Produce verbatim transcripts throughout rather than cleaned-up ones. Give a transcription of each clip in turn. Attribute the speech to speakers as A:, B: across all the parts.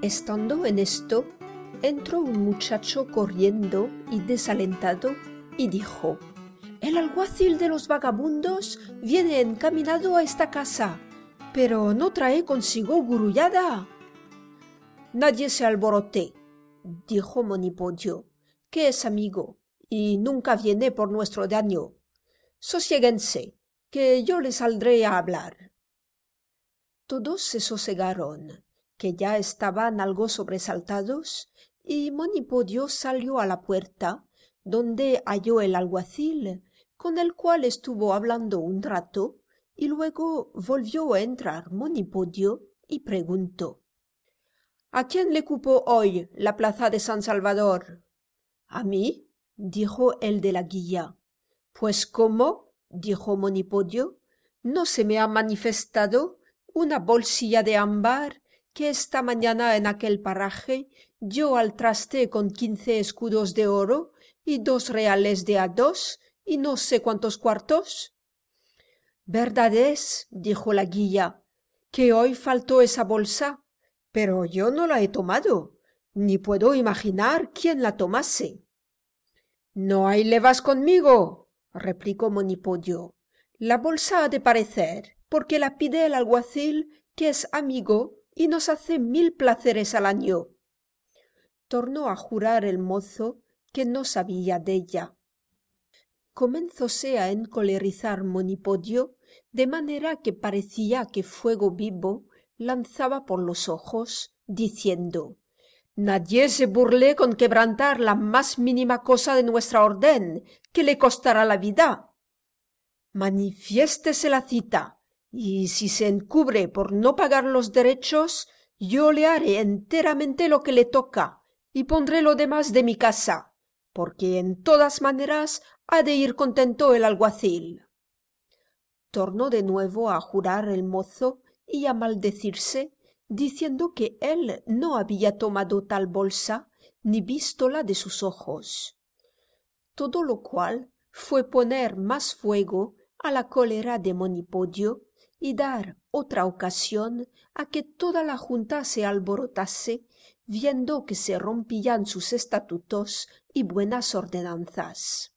A: Estando en esto, entró un muchacho corriendo y desalentado y dijo: «El alguacil de los vagabundos viene encaminado a esta casa, pero no trae consigo gurullada». «Nadie se alborote», dijo Monipodio, que es amigo y nunca viene por nuestro daño. «Sosiéguense, que yo les saldré a hablar». Todos se sosegaron, que ya estaban algo sobresaltados, y Monipodio salió a la puerta, donde halló el alguacil, con el cual estuvo hablando un rato, y luego volvió a entrar Monipodio y preguntó: «¿A quién le cupo hoy la plaza de San Salvador?» «¿A mí?», dijo el de la guía. «Pues, ¿cómo?», dijo Monipodio. «¿No se me ha manifestado una bolsilla de ámbar que esta mañana en aquel paraje dio al traste con quince escudos de oro y dos reales de a dos y no sé cuántos cuartos?» «Verdad es», dijo la guía, «que hoy faltó esa bolsa, pero yo no la he tomado, ni puedo imaginar quién la tomase». «No hay levas conmigo», replicó Monipodio. «La bolsa ha de parecer, porque la pide el alguacil, que es amigo y nos hace mil placeres al año». Tornó a jurar el mozo que no sabía della. Comenzóse a encolerizar Monipodio, de manera que parecía que fuego vivo lanzaba por los ojos, diciendo: «Nadie se burle con quebrantar la más mínima cosa de nuestra orden, que le costará la vida. Manifiéstese la cita, y si se encubre por no pagar los derechos, yo le haré enteramente lo que le toca, y pondré lo demás de mi casa, porque en todas maneras ha de ir contento el alguacil». Tornó de nuevo a jurar el mozo y a maldecirse, diciendo que él no había tomado tal bolsa ni vístola de sus ojos. Todo lo cual fue poner más fuego a la cólera de Monipodio y dar otra ocasión a que toda la junta se alborotase, viendo que se rompían sus estatutos y buenas ordenanzas.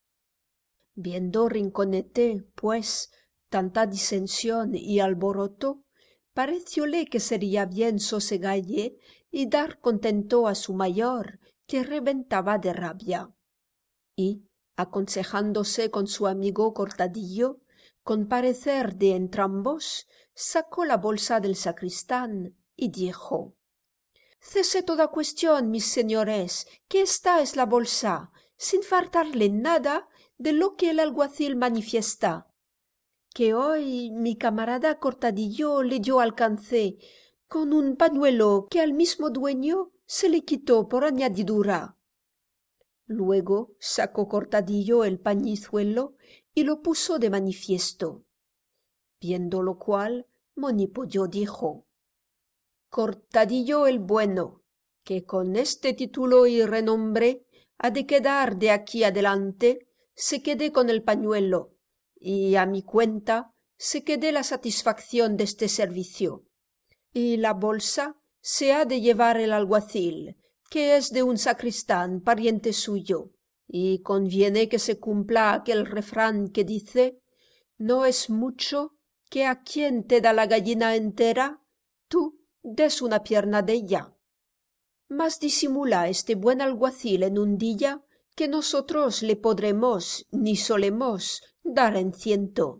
A: Viendo Rinconete, pues, tanta disensión y alboroto, parecióle que sería bien sosegalle y dar contento a su mayor, que reventaba de rabia. Y, aconsejándose con su amigo Cortadillo, con parecer de entrambos, sacó la bolsa del sacristán y dijo: «Cese toda cuestión, mis señores, que esta es la bolsa, sin faltarle nada de lo que el alguacil manifiesta, que hoy mi camarada Cortadillo le dio alcance con un pañuelo que al mismo dueño se le quitó por añadidura». Luego sacó Cortadillo el pañizuelo y lo puso de manifiesto. Viendo lo cual, Monipodio dijo: «Cortadillo el bueno, que con este título y renombre ha de quedar de aquí adelante, se quede con el pañuelo, y a mi cuenta se quede la satisfacción de este servicio. Y la bolsa se ha de llevar el alguacil, que es de un sacristán pariente suyo, y conviene que se cumpla aquel refrán que dice: no es mucho que a quien te da la gallina entera, tú des una pierna della. Mas disimula este buen alguacil en un día, que nosotros le podremos, ni solemos, dar en ciento».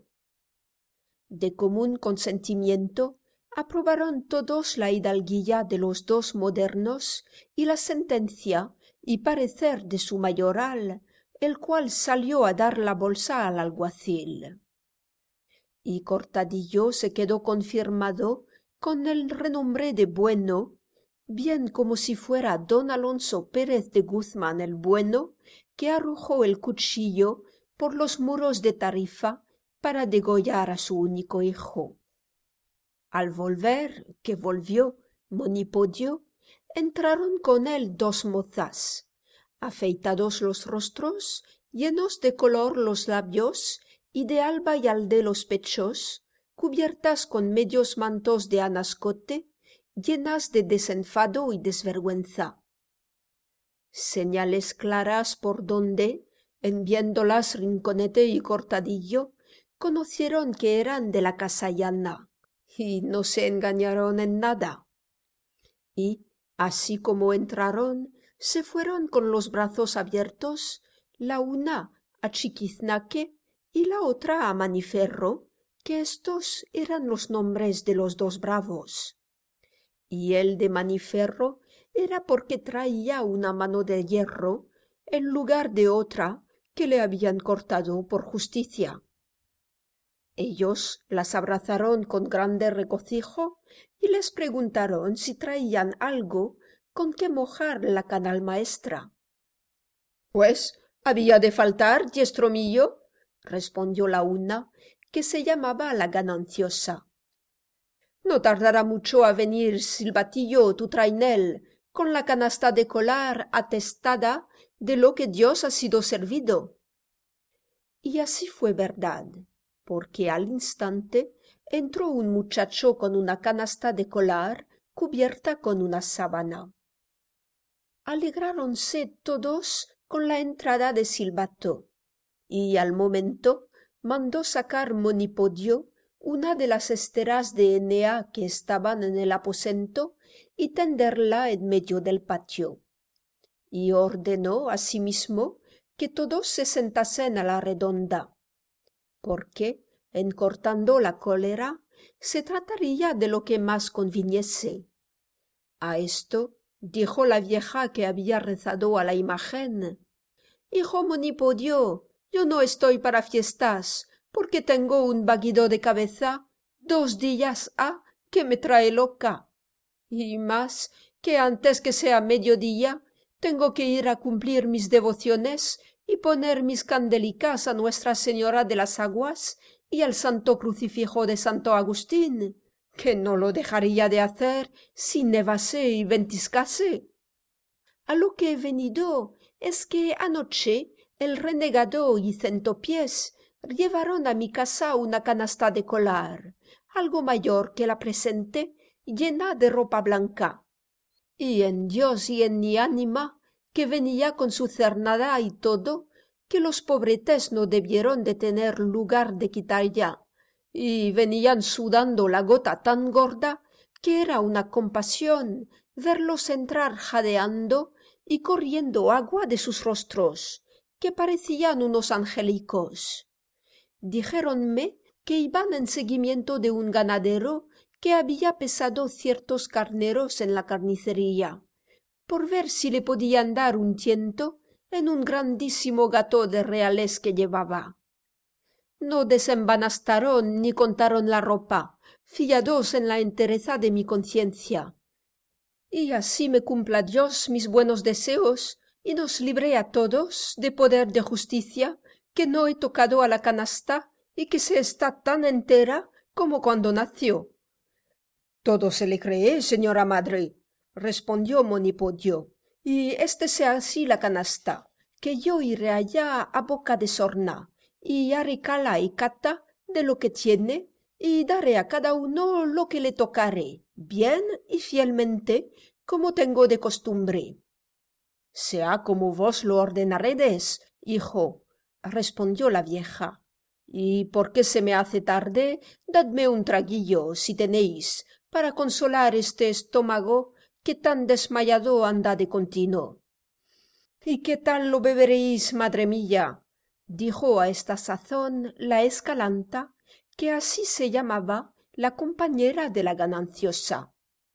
A: De común consentimiento aprobaron todos la hidalguía de los dos modernos y la sentencia y parecer de su mayoral, el cual salió a dar la bolsa al alguacil. Y Cortadillo se quedó confirmado con el renombre de bueno, bien como si fuera don Alonso Pérez de Guzmán el Bueno, que arrojó el cuchillo por los muros de Tarifa para degollar a su único hijo. Al volver, que volvió Monipodio, entraron con él dos mozas, afeitados los rostros, llenos de color los labios y de alba y alde los pechos, cubiertas con medios mantos de anascote llenas de desenfado y desvergüenza. Señales claras por donde, en viéndolas Rinconete y Cortadillo, conocieron que eran de la casa llana, y no se engañaron en nada. Y, así como entraron, se fueron con los brazos abiertos, la una a Chiquiznaque y la otra a Maniferro, que estos eran los nombres de los dos bravos. Y el de Maniferro era porque traía una mano de hierro en lugar de otra que le habían cortado por justicia. Ellos las abrazaron con grande regocijo y les preguntaron si traían algo con que mojar la canal maestra. —Pues había de faltar, diestro mío —respondió la una, que se llamaba la Gananciosa—. No tardará mucho a venir Silbatillo, tu trainel, con la canasta de colar atestada de lo que Dios ha sido servido. Y así fue verdad, porque al instante entró un muchacho con una canasta de colar cubierta con una sábana. Alegráronse todos con la entrada de Silbato, y al momento mandó sacar Monipodio una de las esteras de Enea que estaban en el aposento y tenderla en medio del patio. Y ordenó asimismo que todos se sentasen a la redonda, porque, en cortando la cólera, se trataría de lo que más conviniese. A esto dijo la vieja que había rezado a la imagen: «Hijo Monipodio, yo no estoy para fiestas, porque tengo un vaguido de cabeza, dos días ha que me trae loca. Y más que antes que sea mediodía, tengo que ir a cumplir mis devociones y poner mis candelicas a Nuestra Señora de las Aguas y al Santo Crucifijo de Santo Agustín, que no lo dejaría de hacer si nevase y ventiscase. A lo que he venido es que anoche el renegado y Centopiés llevaron a mi casa una canasta de colar, algo mayor que la presente, llena de ropa blanca. Y en Dios y en mi ánima, que venía con su cernada y todo, que los pobretes no debieron de tener lugar de quitar ya, y venían sudando la gota tan gorda que era una compasión verlos entrar jadeando y corriendo agua de sus rostros, que parecían unos angélicos. Dijéronme que iban en seguimiento de un ganadero que había pesado ciertos carneros en la carnicería, por ver si le podían dar un tiento en un grandísimo gato de reales que llevaba. No desembanastaron ni contaron la ropa, fiados en la entereza de mi conciencia. Y así me cumpla Dios mis buenos deseos y nos libre a todos de poder de justicia, que no he tocado a la canasta y que se está tan entera como cuando nació. —Todo se le cree, señora madre —respondió Monipodio—, y este sea así la canasta, que yo iré allá a boca de sorna, y haré cala y cata de lo que tiene, y daré a cada uno lo que le tocaré, bien y fielmente, como tengo de costumbre. —Sea como vos lo ordenaredes, hijo —respondió la vieja—, y porque se me hace tarde, dadme un traguillo, si tenéis, para consolar este estómago que tan desmayado anda de continuo. —¿Y qué tal lo beberéis, madre mía? —dijo a esta sazón la Escalanta, que así se llamaba la compañera de la Gananciosa.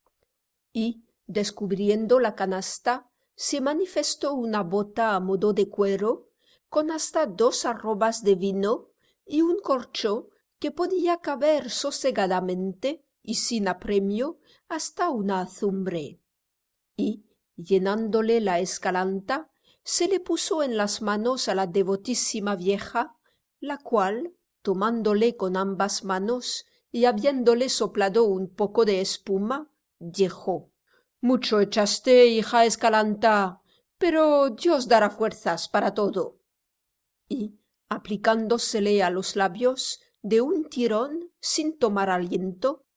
A: Y, descubriendo la canasta, se manifestó una bota a modo de cuero, con hasta dos arrobas de vino y un corcho que podía caber sosegadamente y sin apremio hasta una azumbre. Y, llenándole la Escalanta, se le puso en las manos a la devotísima vieja, la cual, tomándole con ambas manos y habiéndole soplado un poco de espuma, dijo: «Mucho echaste, hija Escalanta, pero Dios dará fuerzas para todo». Y, aplicándosele a los labios de un tirón sin tomar aliento,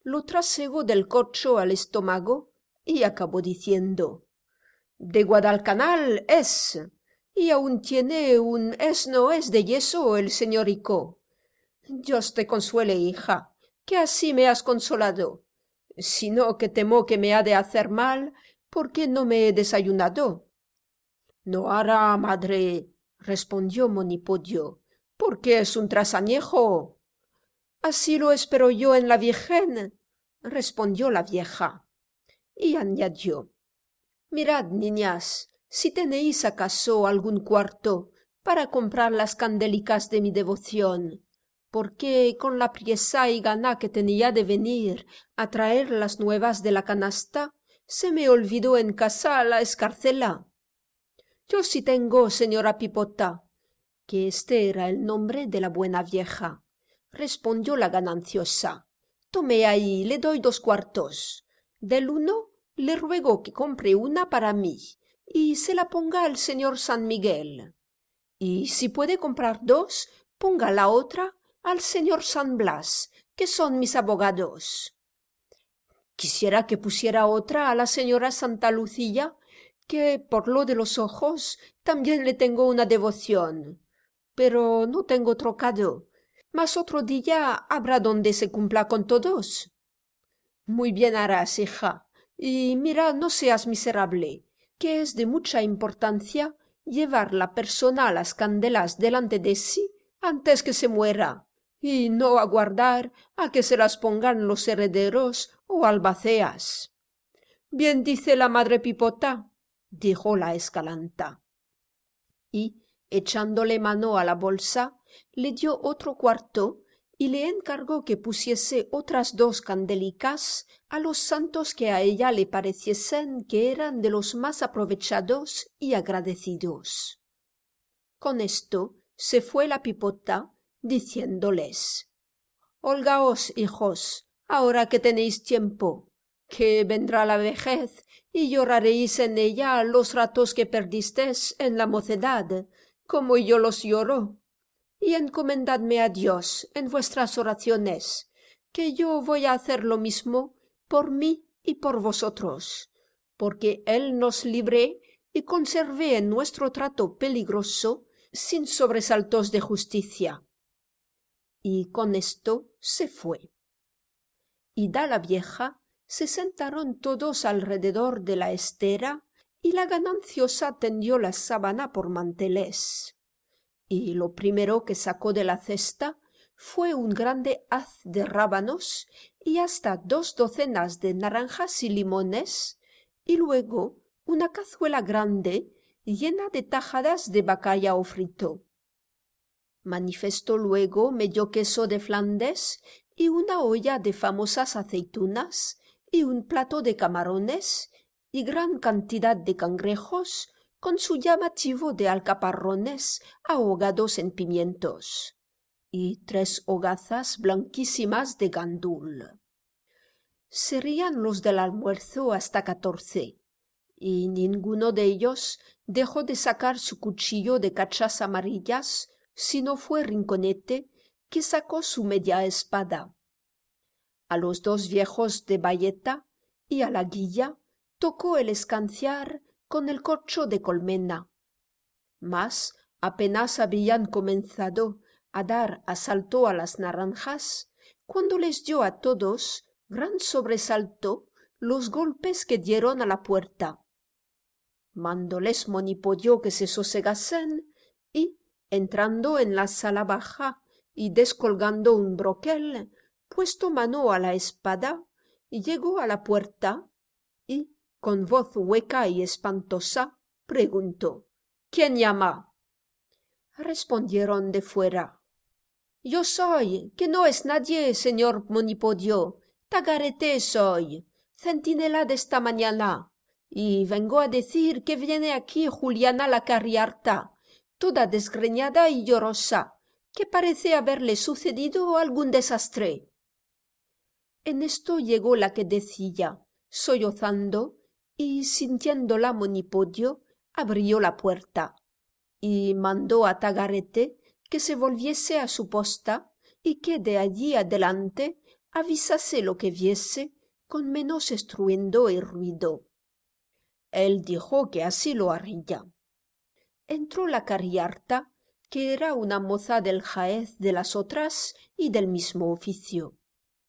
A: lo trasegó del corcho al estómago y acabó diciendo: «De Guadalcanal es, y aún tiene un es no es de yeso el señorico. Dios te consuele, hija, que así me has consolado, sino que temo que me ha de hacer mal porque no me he desayunado». «No hará, madre», respondió Monipodio, «porque es un trasañejo». «Así lo espero yo en la Virgen», respondió la vieja, y añadió: «Mirad, niñas, si tenéis acaso algún cuarto para comprar las candelicas de mi devoción, porque con la priesa y gana que tenía de venir a traer las nuevas de la canasta, se me olvidó en casa la escarcela». «Yo sí tengo, señora Pipota», que este era el nombre de la buena vieja, respondió la gananciosa. «Tome ahí, le doy dos cuartos. Del uno le ruego que compre una para mí y se la ponga al señor San Miguel. Y si puede comprar dos, ponga la otra al señor San Blas, que son mis abogados». «Quisiera que pusiera otra a la señora Santa Lucía, que por lo de los ojos también le tengo una devoción, pero no tengo trocado, mas otro día habrá donde se cumpla con todos». «Muy bien harás, hija, y mira, no seas miserable, que es de mucha importancia llevar la persona a las candelas delante de sí antes que se muera, y no aguardar a que se las pongan los herederos o albaceas». «Bien dice la madre Pipota», dijo la Escalanta, y, echándole mano a la bolsa, le dio otro cuarto y le encargó que pusiese otras dos candelicas a los santos que a ella le pareciesen que eran de los más aprovechados y agradecidos. Con esto se fue la Pipota, diciéndoles: «Holgaos, hijos, ahora que tenéis tiempo, que vendrá la vejez y lloraréis en ella los ratos que perdisteis en la mocedad, como yo los lloro, y encomendadme a Dios en vuestras oraciones, que yo voy a hacer lo mismo por mí y por vosotros, porque Él nos libre y conserve en nuestro trato peligroso sin sobresaltos de justicia». Y con esto se fue. Y da la vieja se sentaron todos alrededor de la estera y la gananciosa tendió la sábana por mantelés. Y lo primero que sacó de la cesta fue un grande haz de rábanos y hasta dos docenas de naranjas y limones, y luego una cazuela grande llena de tajadas de bacallao frito. Manifestó luego medio queso de Flandes y una olla de famosas aceitunas y un plato de camarones y gran cantidad de cangrejos con su llamativo de alcaparrones ahogados en pimientos, y tres hogazas blanquísimas de gandul. Serían los del almuerzo hasta catorce, y ninguno de ellos dejó de sacar su cuchillo de cachas amarillas, si no fue Rinconete, que sacó su media espada. A los dos viejos de bayeta y a la guilla tocó el escanciar con el corcho de colmena. Mas apenas habían comenzado a dar asalto a las naranjas, cuando les dio a todos gran sobresalto los golpes que dieron a la puerta. Mandóles Monipodio que se sosegasen y, entrando en la sala baja y descolgando un broquel, puesto mano a la espada, llegó a la puerta y, con voz hueca y espantosa, preguntó: «¿Quién llama?». Respondieron de fuera: «Yo soy, que no es nadie, señor Monipodio. Tagarete soy, centinela de esta mañana, y vengo a decir que viene aquí Juliana la Carriarta, toda desgreñada y llorosa, que parece haberle sucedido algún desastre». En esto llegó la que decía, sollozando, y sintiéndola Monipodio, abrió la puerta, y mandó a Tagarete que se volviese a su posta y que de allí adelante avisase lo que viese con menos estruendo y ruido. Él dijo que así lo haría. Entró la Cariharta, que era una moza del jaez de las otras y del mismo oficio.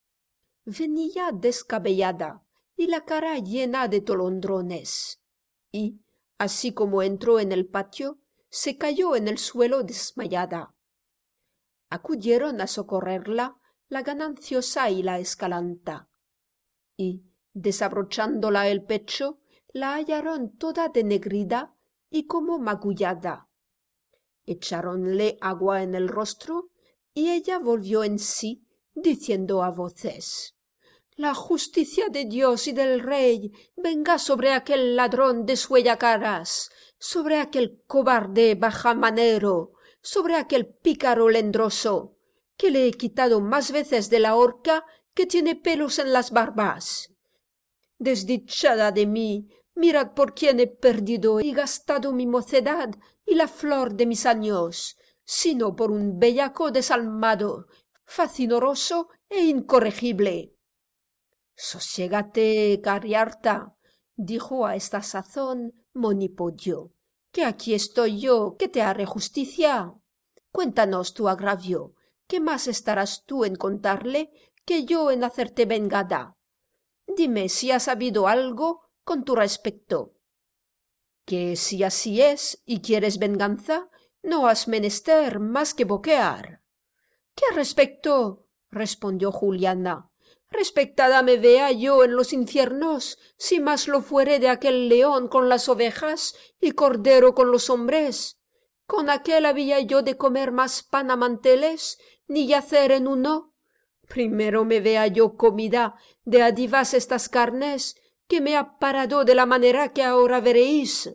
A: Venía descabellada y la cara llena de tolondrones, y, así como entró en el patio, se cayó en el suelo desmayada. Acudieron a socorrerla la Gananciosa y la Escalanta, y, desabrochándola el pecho, la hallaron toda denegrida y como magullada. Echáronle agua en el rostro, y ella volvió en sí, diciendo a voces: «La justicia de Dios y del rey venga sobre aquel ladrón de suellacaras, sobre aquel cobarde bajamanero, sobre aquel pícaro lendroso, que le he quitado más veces de la horca que tiene pelos en las barbas. Desdichada de mí, mirad por quién he perdido y gastado mi mocedad y la flor de mis años, sino por un bellaco desalmado, facinoroso e incorregible». «Sosiégate, Cariharta», dijo a esta sazón Monipodio, «que aquí estoy yo, que te haré justicia. Cuéntanos tu agravio, que más estarás tú en contarle que yo en hacerte vengada. Dime si has sabido algo con tu respecto. Que si así es y quieres venganza, no has menester más que boquear». «¿Qué respecto?», respondió Juliana. «Respectada me vea yo en los infiernos, si más lo fuere de aquel león con las ovejas y cordero con los hombres. Con aquel había yo de comer más pan a manteles, ni yacer en uno. Primero me vea yo comida de adivas estas carnes, que me ha parado de la manera que ahora veréis».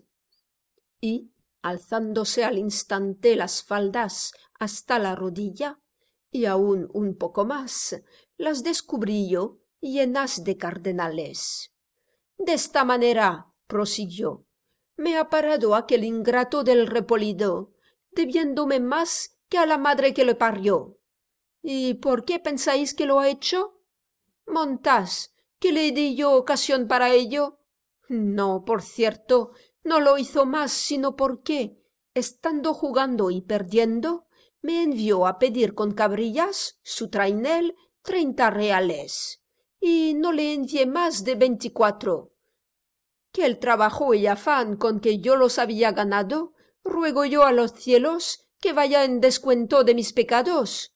A: Y, alzándose al instante las faldas hasta la rodilla, y aun un poco más, las descubrí yo llenas de cardenales. «De esta manera», prosiguió, «me ha parado aquel ingrato del Repolido, debiéndome más que a la madre que le parió. ¿Y por qué pensáis que lo ha hecho? Montás, ¿que le di yo ocasión para ello? No, por cierto, no lo hizo más sino porque, estando jugando y perdiendo, me envió a pedir con cabrillas, su trainel, treinta reales, y no le envié más de veinticuatro. Que el trabajo y afán con que yo los había ganado, ruego yo a los cielos que vaya en descuento de mis pecados.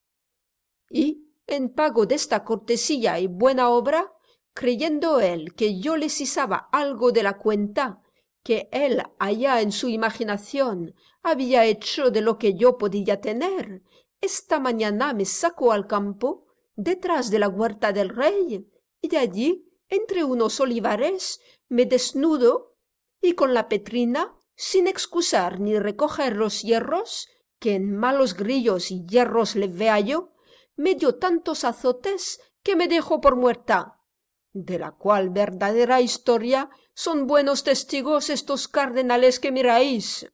A: Y, en pago de esta cortesía y buena obra, creyendo él que yo le sisaba algo de la cuenta, que él allá en su imaginación había hecho de lo que yo podía tener, esta mañana me sacó al campo, detrás de la huerta del rey, y de allí, entre unos olivares, me desnudo, y con la petrina, sin excusar ni recoger los hierros, que en malos grillos y hierros le vea yo, me dio tantos azotes que me dejó por muerta, de la cual verdadera historia son buenos testigos estos cardenales que miráis».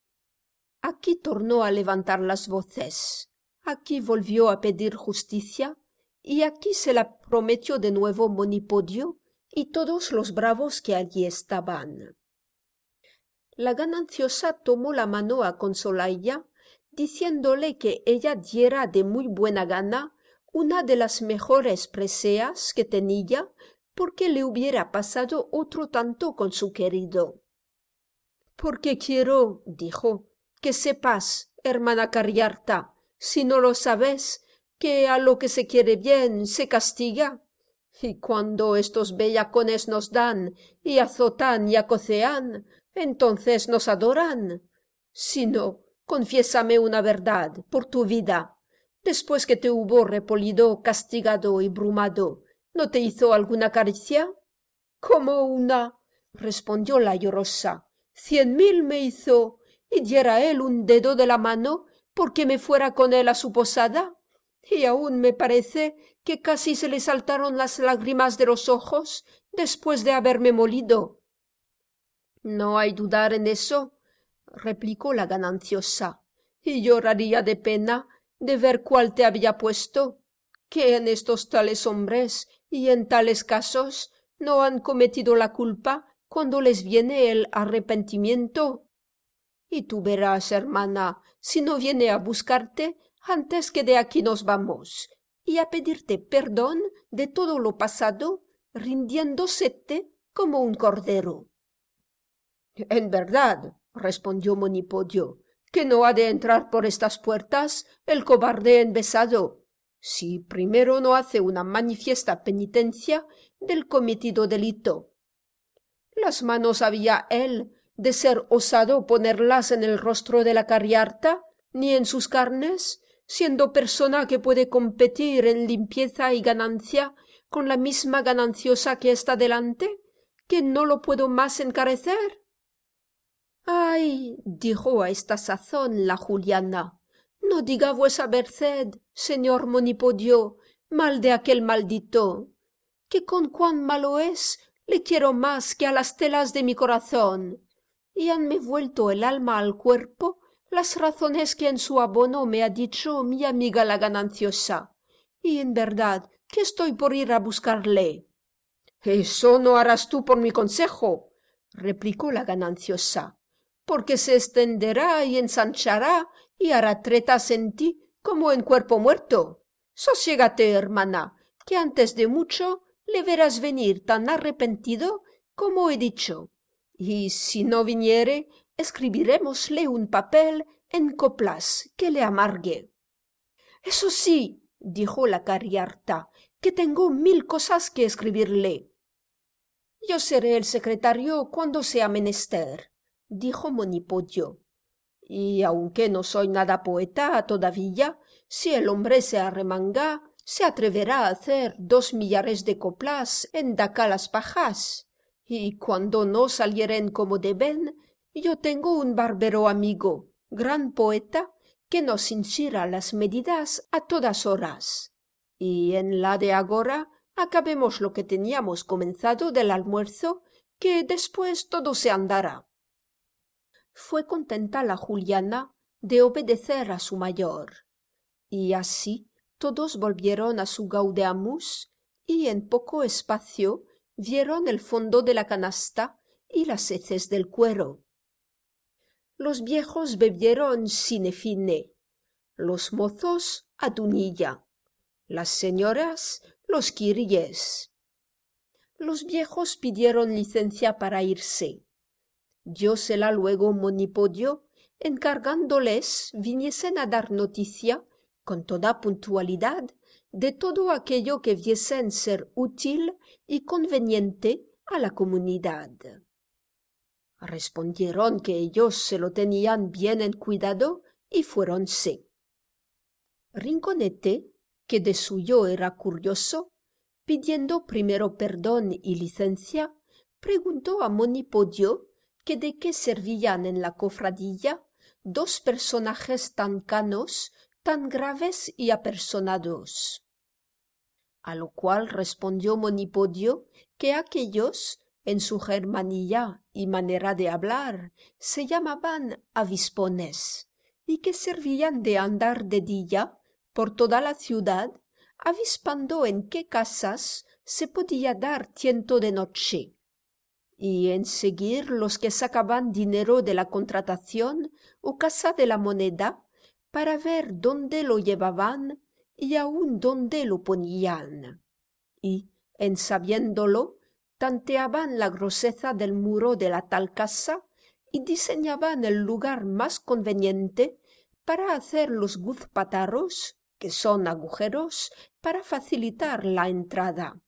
A: Aquí tornó a levantar las voces, aquí volvió a pedir justicia, y aquí se la prometió de nuevo Monipodio y todos los bravos que allí estaban. La Gananciosa tomó la mano a Consolaya, diciéndole que ella diera de muy buena gana una de las mejores preseas que tenía, porque le hubiera pasado otro tanto con su querido. «Porque quiero», dijo, «que sepas, hermana Cariharta, si no lo sabes, que a lo que se quiere bien se castiga. Y cuando estos bellacones nos dan y azotan y acocean, entonces nos adoran. Si no, confiésame una verdad, por tu vida. Después que te hubo Repolido, castigado y brumado, ¿no te hizo alguna caricia?» «¿Cómo una?», respondió la llorosa. «Cien mil me hizo, y diera él un dedo de la mano porque me fuera con él a su posada. Y aún me parece que casi se le saltaron las lágrimas de los ojos después de haberme molido». «No hay dudar en eso», replicó la Gananciosa, «y lloraría de pena de ver cuál te había puesto. que en estos tales hombres y en tales casos no han cometido la culpa cuando les viene el arrepentimiento. Y tú verás, hermana, si no viene a buscarte antes que de aquí nos vamos, y a pedirte perdón de todo lo pasado, rindiéndosete como un cordero. En verdad, respondió Monipodio, que no ha de entrar por estas puertas el cobarde envesado, si primero no hace una manifiesta penitencia del cometido delito. Las manos había él de ser osado ponerlas en el rostro de la cariharta, ni en sus carnes, siendo persona que puede competir en limpieza y ganancia con la misma gananciosa que está delante, que no lo puedo más encarecer. Ay, dijo a esta sazón la Juliana, no diga vuesa merced, señor Monipodio, mal de aquel maldito, que con cuán malo es le quiero más que a las telas de mi corazón, y hanme vuelto el alma al cuerpo las razones que en su abono me ha dicho mi amiga la gananciosa, y en verdad que estoy por ir a buscarle. Eso no harás tú por mi consejo, replicó la gananciosa, porque se extenderá y ensanchará y hará tretas en ti como en cuerpo muerto. Sosiégate, hermana, que antes de mucho le verás venir tan arrepentido como he dicho, y si no viniere, escribirémosle un papel en coplas que le amargue. Eso sí, dijo la cariharta, que tengo mil cosas que escribirle. Yo seré el secretario cuando sea menester, dijo Monipodio, y aunque no soy nada poeta todavía, si el hombre se arremanga, se atreverá a hacer dos millares de coplas en daca las pajas, y cuando no salieren como deben, yo tengo un barbero amigo, gran poeta, que nos hinchirá las medidas a todas horas, y en la de agora acabemos lo que teníamos comenzado del almuerzo, que después todo se andará. Fue contenta la Juliana de obedecer a su mayor, y así todos volvieron a su gaudeamus, y en poco espacio vieron el fondo de la canasta y las heces del cuero. Los viejos bebieron sine fine, los mozos a tunilla, las señoras los quiries. Los viejos pidieron licencia para irse. Diósela luego Monipodio, encargándoles viniesen a dar noticia, con toda puntualidad, de todo aquello que viesen ser útil y conveniente a la comunidad. Respondieron que ellos se lo tenían bien en cuidado y fuéronse. Rinconete, que de suyo era curioso, pidiendo primero perdón y licencia, preguntó a Monipodio que de qué servían en la cofradía dos personajes tan canos, tan graves y apersonados. A lo cual respondió Monipodio que aquellos, en su germanía y manera de hablar, se llamaban avispones, y que servían de andar de día por toda la ciudad, avispando en qué casas se podía dar tiento de noche, y en seguir los que sacaban dinero de la contratación o casa de la moneda, para ver dónde lo llevaban y aun dónde lo ponían. Y, en sabiéndolo, tanteaban la groseza del muro de la tal casa y diseñaban el lugar más conveniente para hacer los guzpatarros, que son agujeros, para facilitar la entrada.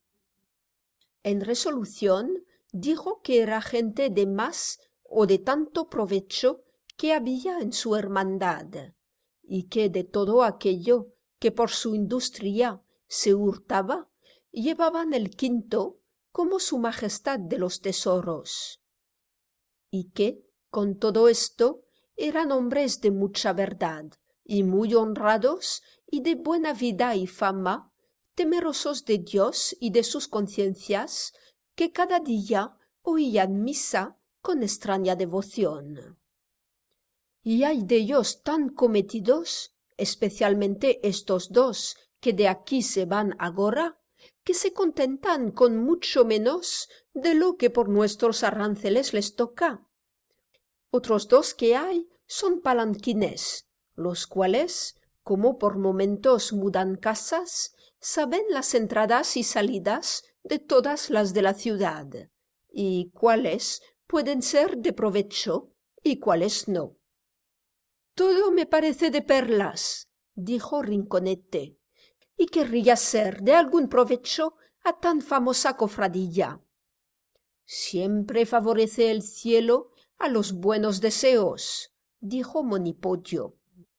A: En resolución, dijo que era gente de más o de tanto provecho que había en su hermandad, y que de todo aquello que por su industria se hurtaba, llevaban el quinto como su majestad de los tesoros, y que, con todo esto, eran hombres de mucha verdad, y muy honrados, y de buena vida y fama, temerosos de Dios y de sus conciencias, que cada día oían misa con extraña devoción. Y hay de ellos tan cometidos, especialmente estos dos, que de aquí se van agora, que se contentan con mucho menos de lo que por nuestros aranceles les toca. Otros dos que hay son palanquines, los cuales, como por momentos mudan casas, saben las entradas y salidas de todas las de la ciudad, y cuáles pueden ser de provecho y cuáles no. Todo me parece de perlas, dijo Rinconete, y querría ser de algún provecho a tan famosa cofradía. Siempre favorece el cielo a los buenos deseos, dijo Monipodio.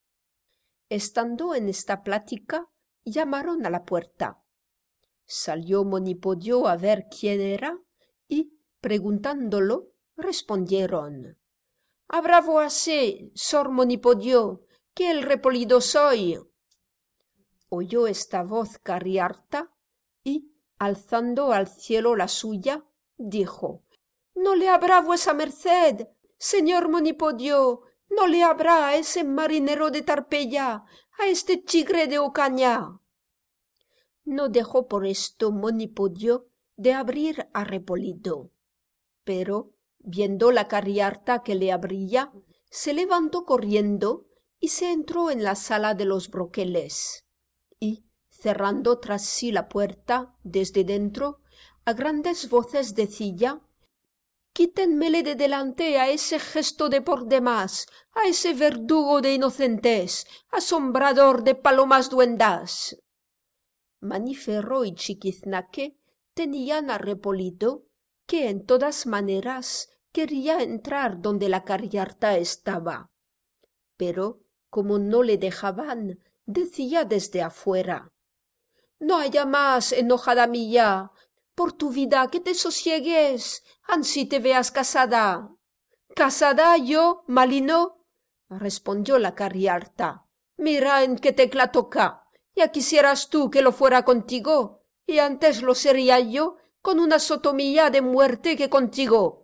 A: Estando en esta plática, llamaron a la puerta. Salió Monipodio a ver quién era y, preguntándolo, respondieron: «Habrá voacé, sor Monipodio, que el Repolido soy». Oyó esta voz Cariharta y, alzando al cielo la suya, dijo: «No le habrá vuesa merced, señor Monipodio, no le habrá a ese marinero de Tarpeya, a este tigre de Ocaña». No dejó por esto Monipodio de abrir a Repolido, pero, viendo la Cariharta que le abría, se levantó corriendo y se entró en la sala de los broqueles, y, cerrando tras sí la puerta desde dentro, a grandes voces decía: «Quítenmele de delante a ese gesto de por demás, a ese verdugo de inocentes, asombrador de palomas duendas». Maniferro y Chiquiznaque tenían a Repolido, que en todas maneras quería entrar donde la Cariharta estaba, pero como no le dejaban, decía desde afuera: «No haya más, enojada mía, por tu vida que te sosiegues, ansí te veas casada». «¿Casada yo, malino?», respondió la Cariharta. «Mira en qué tecla toca. Ya quisieras tú que lo fuera contigo, y antes lo sería yo con una sotomía de muerte que contigo».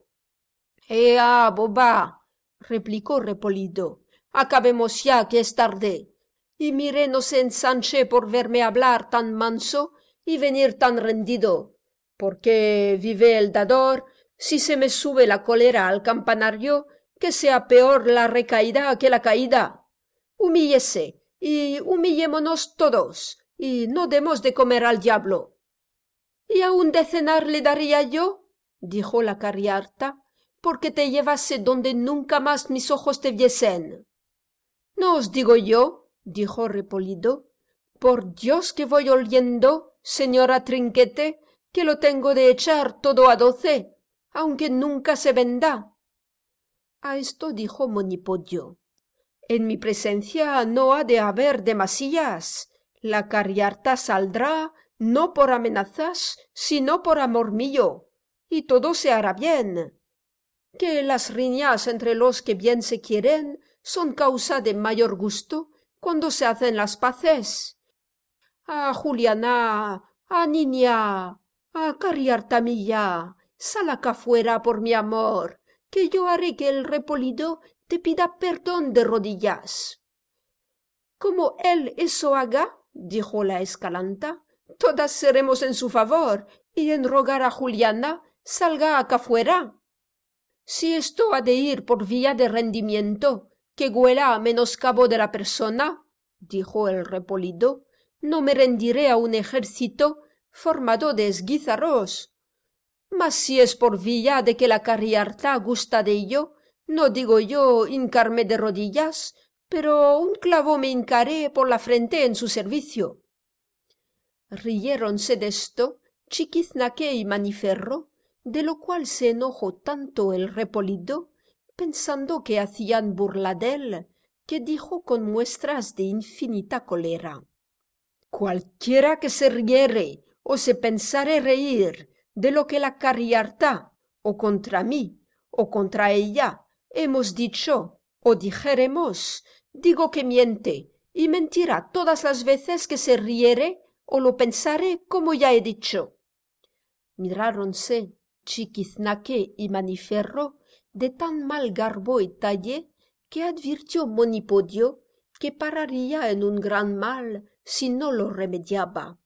A: «Ea, boba», replicó Repolido, «acabemos ya, que es tarde, y mire no se ensanche por verme hablar tan manso y venir tan rendido, porque vive el dador, si se me sube la cólera al campanario, que sea peor la recaída que la caída. Humíllese, y humillémonos todos, y no demos de comer al diablo». «¿Y aun de cenar le daría yo?», dijo la Cariharta, «porque te llevase donde nunca más mis ojos te viesen». «No os digo yo», dijo Repolido, «por Dios que voy oliendo, señora Trinquete, que lo tengo de echar todo a doce, aunque nunca se venda». A esto dijo Monipodio: «En mi presencia no ha de haber demasías. La Cariharta saldrá no por amenazas, sino por amor mío, y todo se hará bien. Que las riñas entre los que bien se quieren son causa de mayor gusto cuando se hacen las paces. Ah, Juliana, ah, niña, ah, Cariharta mía, sal acá fuera por mi amor, que yo haré que el Repolido te pida perdón de rodillas». «Como él eso haga», dijo la Escalanta, «todas seremos en su favor, y en rogar a Juliana salga acá fuera». «Si esto ha de ir por vía de rendimiento, que huela a menoscabo de la persona», dijo el Repolido, «no me rendiré a un ejército formado de esguízaros. Mas si es por vía de que la Cariharta gusta de ello, no digo yo hincarme de rodillas, pero un clavo me hincaré por la frente en su servicio». Riéronse desto Chiquiznaque y Maniferro, de lo cual se enojó tanto el Repolido, pensando que hacían burla dél, que dijo con muestras de infinita cólera: «Cualquiera que se riere o se pensare reír de lo que la Cariharta, o contra mí, o contra ella, hemos dicho, o dijéremos, digo que miente, y mentirá todas las veces que se riere o lo pensare como ya he dicho». Miráronse Chiquiznaque y Maniferro de tan mal garbo y talle que advirtió Monipodio que pararía en un gran mal si no lo remediaba.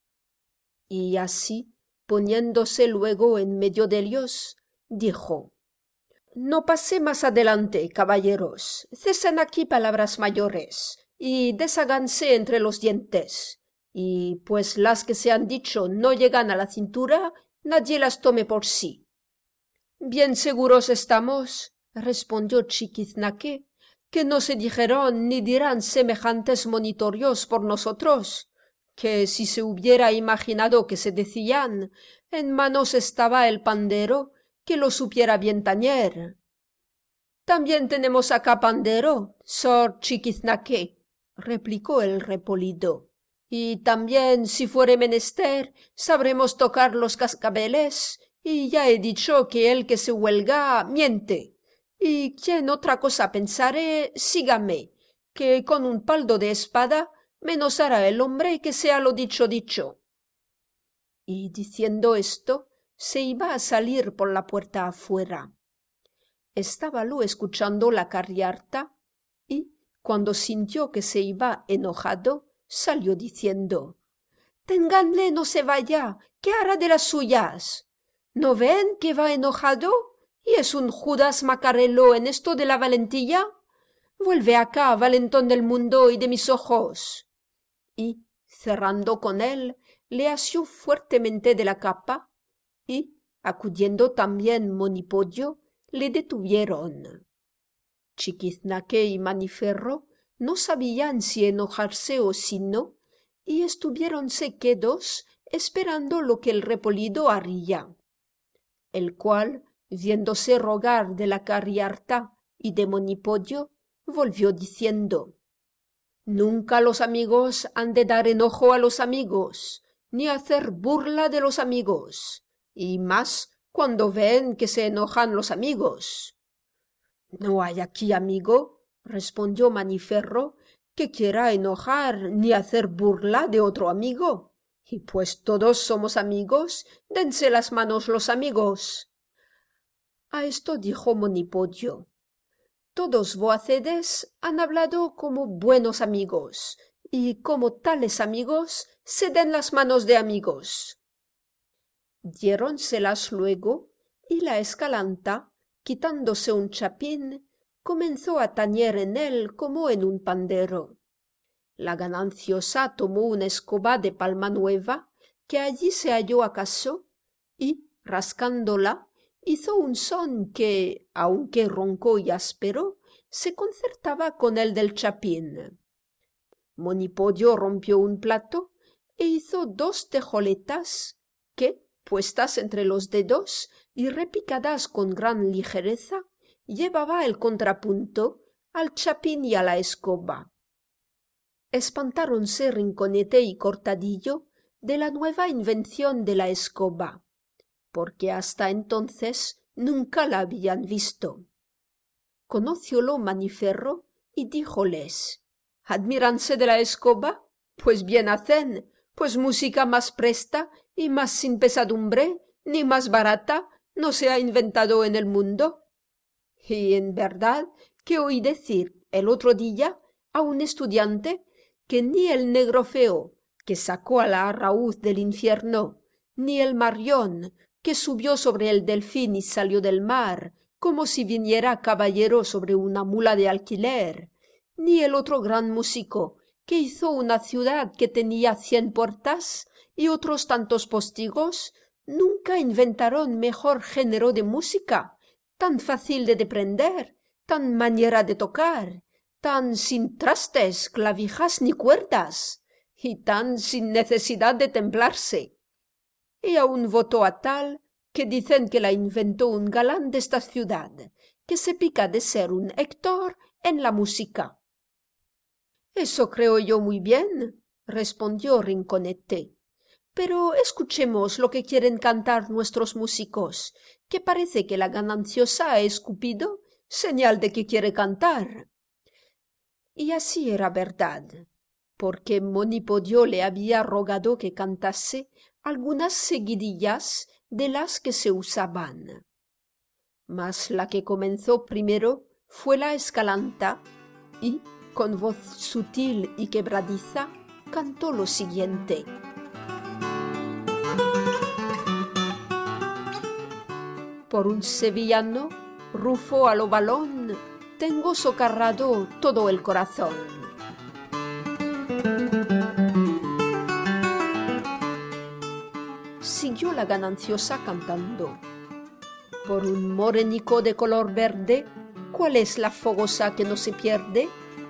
A: Y así, poniéndose luego en medio de ellos, dijo: No pasé más adelante, caballeros, cesen aquí palabras mayores, y desháganse entre los dientes, y pues las que se han dicho no llegan a la cintura, nadie las tome por sí. Bien seguros estamos, respondió Chiquiznaque, que no se dijeron ni dirán semejantes monitorios por nosotros, que si se hubiera imaginado que se decían, en manos estaba el pandero, que lo supiera bien tañer. También tenemos acá pandero, sor Chiquiznaque, replicó el repolido, y también, si fuere menester, sabremos tocar los cascabeles, y ya he dicho que el que se huelga miente, y quien otra cosa pensare, sígame, que con un paldo de espada menos hará el hombre que sea lo dicho dicho. Y diciendo esto, se iba a salir por la puerta afuera. Estábalo escuchando la Cariharta, y, cuando sintió que se iba enojado, salió diciendo: «Ténganle, no se vaya, ¿qué hará de las suyas? ¿No ven que va enojado? ¿Y es un Judas Macarelo en esto de la valentía? Vuelve acá, valentón del mundo y de mis ojos». Y, cerrando con él, le asió fuertemente de la capa, y, acudiendo también Monipodio, le detuvieron. Chiquiznaque y Maniferro no sabían si enojarse o si no, y estuviéronse quedos esperando lo que el repolido haría, el cual, viéndose rogar de la Cariharta y de Monipodio, volvió diciendo: «Nunca los amigos han de dar enojo a los amigos, ni hacer burla de los amigos, y más cuando ven que se enojan los amigos». «No hay aquí amigo», respondió Maniferro, «que quiera enojar ni hacer burla de otro amigo, y pues todos somos amigos, dense las manos los amigos». A esto dijo Monipodio: «Todos voacedes han hablado como buenos amigos, y como tales amigos se den las manos de amigos». Diéronselas luego, y la Escalanta, quitándose un chapín, comenzó a tañer en él como en un pandero. La Gananciosa tomó una escoba de palma nueva, que allí se halló acaso, y, rascándola, hizo un son que, aunque ronco y áspero, se concertaba con el del chapín. Monipodio rompió un plato e hizo dos tejoletas que, puestas entre los dedos y repicadas con gran ligereza, llevaba el contrapunto al chapín y a la escoba. Espantáronse Rinconete y Cortadillo de la nueva invención de la escoba, porque hasta entonces nunca la habían visto. Conociólo Maniferro y díjoles: «¿Admíranse de la escoba? Pues bien hacen, pues música más presta y más sin pesadumbre, ni más barata, no se ha inventado en el mundo». Y en verdad que oí decir el otro día a un estudiante que ni el negro feo, que sacó a la Arraúz del infierno, ni el Marión, que subió sobre el delfín y salió del mar, como si viniera caballero sobre una mula de alquiler, ni el otro gran músico, que hizo una ciudad que tenía cien puertas y otros tantos postigos, nunca inventaron mejor género de música, tan fácil de deprender, tan maniera de tocar, tan sin trastes, clavijas ni cuerdas, y tan sin necesidad de templarse. Y aun votó a tal que dicen que la inventó un galán de esta ciudad, que se pica de ser un Héctor en la música. «Eso creo yo muy bien», respondió Rinconete, «pero escuchemos lo que quieren cantar nuestros músicos, que parece que la Gananciosa ha escupido, señal de que quiere cantar». Y así era verdad, porque Monipodio le había rogado que cantase algunas seguidillas de las que se usaban. Mas la que comenzó primero fue la Escalanta, y, con voz sutil y quebradiza, cantó lo siguiente: por un sevillano, Rufo a lo balón, tengo socarrado todo el corazón. Siguió la gananciosa cantando: por un morenico de color verde, ¿cuál es la fogosa que no se pierde?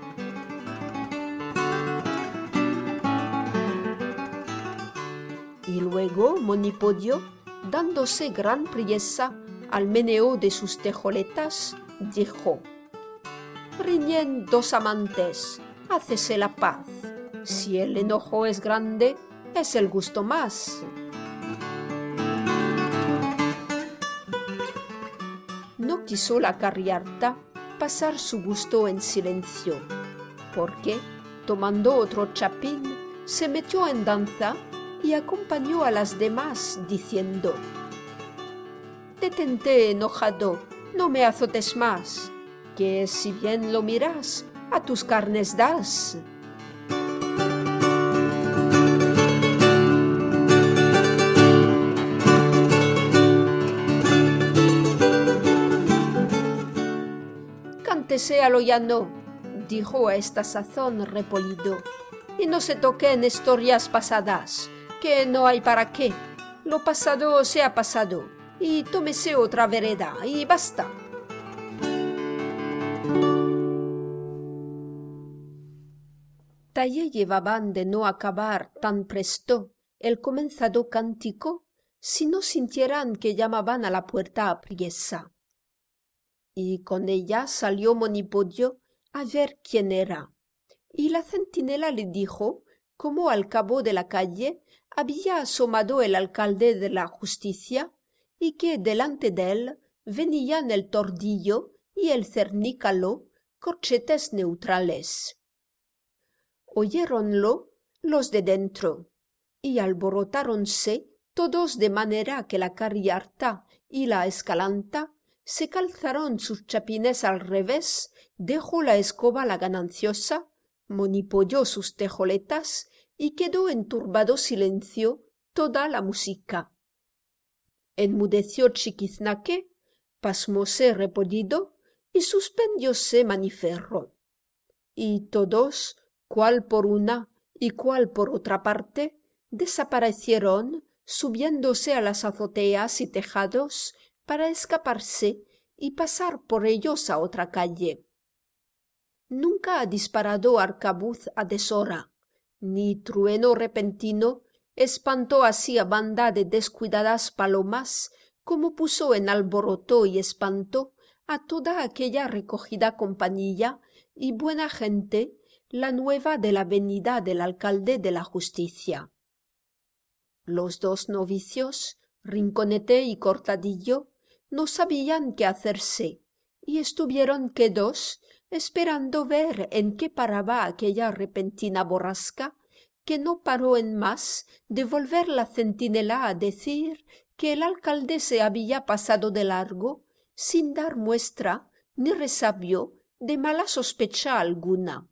A: Y luego Monipodio, dándose gran priesa al meneo de sus tejoletas, dijo: riñen dos amantes, hácese la paz. Si el enojo es grande, es el gusto más. No quiso la Carriarta pasar su gusto en silencio, porque, tomando otro chapín, se metió en danza y acompañó a las demás, diciendo: detente, enojado, no me azotes más, que si bien lo miras, a tus carnes das. Cántese a lo llano, dijo a esta sazón Repolido, y no se toque en historias pasadas, que no hay para qué. Lo pasado se ha pasado, y tómese otra vereda, y basta. Talle llevaban de no acabar tan presto el comenzado cántico, si no sintieran que llamaban a la puerta apriesa. Y con ella salió Monipodio a ver quién era, y la centinela le dijo cómo al cabo de la calle había asomado el alcalde de la justicia, y que delante de él venían el Tordillo y el Cernícalo, corchetes neutrales. Oyéronlo los de dentro, y alborotáronse todos de manera que la Carriarta y la Escalanta se calzaron sus chapines al revés, dejó la escoba la gananciosa, Monipodio sus tejoletas, y quedó en turbado silencio toda la música. Enmudeció Chiquiznaque, pasmóse Repolido, y suspendióse Maniferro. Y todos, cuál por una y cuál por otra parte, desaparecieron, subiéndose a las azoteas y tejados, para escaparse y pasar por ellos a otra calle. Nunca ha disparado arcabuz a deshora, ni trueno repentino espantó así a banda de descuidadas palomas, como puso en alboroto y espanto a toda aquella recogida compañía y buena gente la nueva de la venida del alcalde de la justicia. Los dos novicios, Rinconete y Cortadillo, no sabían qué hacerse, y estuvieron quedos esperando ver en qué paraba aquella repentina borrasca, que no paró en más de volver la centinela a decir que el alcalde se había pasado de largo, sin dar muestra ni resabio de mala sospecha alguna.